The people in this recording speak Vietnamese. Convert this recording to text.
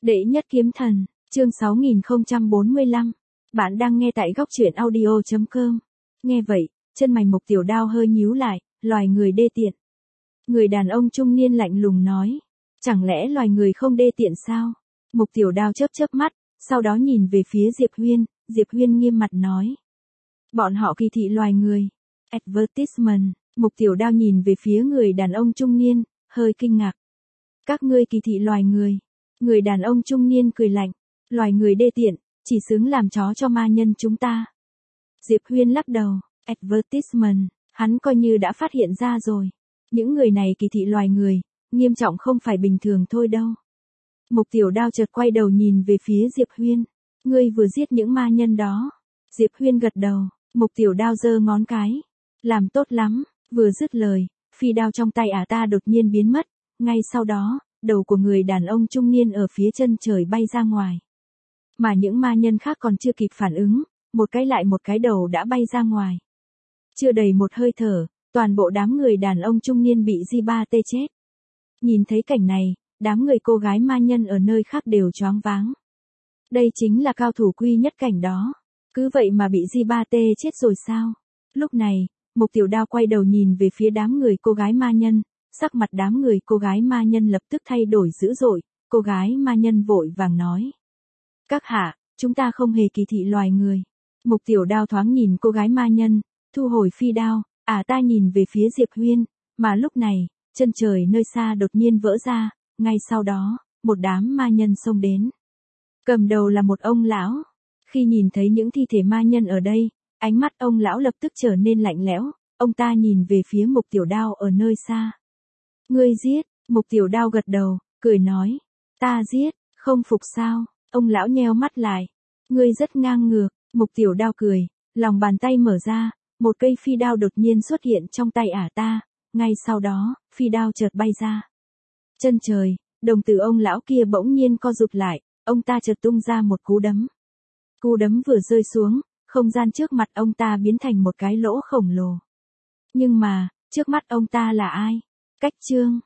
Đệ nhất kiếm thần, chương 6045. Bạn đang nghe tại góc truyện audio.com. Nghe vậy, chân mày Mục Tiểu Đao hơi nhíu lại, loài người đê tiện. Người đàn ông trung niên lạnh lùng nói. Chẳng lẽ loài người không đê tiện sao? Mục Tiểu Đao chớp chớp mắt, sau đó nhìn về phía Diệp Huyên nghiêm mặt nói. Bọn họ kỳ thị loài người. Advertisement, Mục Tiểu Đao nhìn về phía người đàn ông trung niên, hơi kinh ngạc. Các ngươi kỳ thị loài người. Người đàn ông trung niên cười lạnh. Loài người đê tiện, chỉ xứng làm chó cho ma nhân chúng ta. Diệp Huyên lắc đầu. Advertisement, hắn coi như đã phát hiện ra rồi. Những người này kỳ thị loài người, nghiêm trọng không phải bình thường thôi đâu. Mục Tiểu Đao chợt quay đầu nhìn về phía Diệp Huyên. Ngươi vừa giết những ma nhân đó. Diệp Huyên gật đầu. Mục Tiểu Đao giơ ngón cái. Làm tốt lắm. Vừa dứt lời, phi đao trong tay ta đột nhiên biến mất. Ngay sau đó, đầu của người đàn ông trung niên ở phía chân trời bay ra ngoài. Mà những ma nhân khác còn chưa kịp phản ứng, một cái lại một cái đầu đã bay ra ngoài. Chưa đầy một hơi thở, toàn bộ đám người đàn ông trung niên bị Ji3T chết. Nhìn thấy cảnh này, đám người cô gái ma nhân ở nơi khác đều choáng váng. Đây chính là cao thủ quy nhất cảnh đó. Cứ vậy mà bị Ji3T chết rồi sao? Lúc này, Mục Tiểu Đao quay đầu nhìn về phía đám người cô gái ma nhân. Sắc mặt đám người cô gái ma nhân lập tức thay đổi dữ dội, cô gái ma nhân vội vàng nói. Các hạ, chúng ta không hề kỳ thị loài người. Mục Tiểu Đao thoáng nhìn cô gái ma nhân, thu hồi phi đao, ta nhìn về phía Diệp Huyên, mà lúc này, chân trời nơi xa đột nhiên vỡ ra, ngay sau đó, một đám ma nhân xông đến. Cầm đầu là một ông lão. Khi nhìn thấy những thi thể ma nhân ở đây, ánh mắt ông lão lập tức trở nên lạnh lẽo, ông ta nhìn về phía Mục Tiểu Đao ở nơi xa. Ngươi giết, Mục Tiểu Đao gật đầu, cười nói. Ta giết, không phục sao? Ông lão nheo mắt lại. Ngươi rất ngang ngược, Mục Tiểu Đao cười, lòng bàn tay mở ra, một cây phi đao đột nhiên xuất hiện trong tay ta, ngay sau đó, phi đao chợt bay ra. Chân trời, đồng tử ông lão kia bỗng nhiên co rụt lại, ông ta chợt tung ra một cú đấm. Cú đấm vừa rơi xuống, không gian trước mặt ông ta biến thành một cái lỗ khổng lồ. Nhưng mà, trước mắt ông ta là ai? Cách Trương,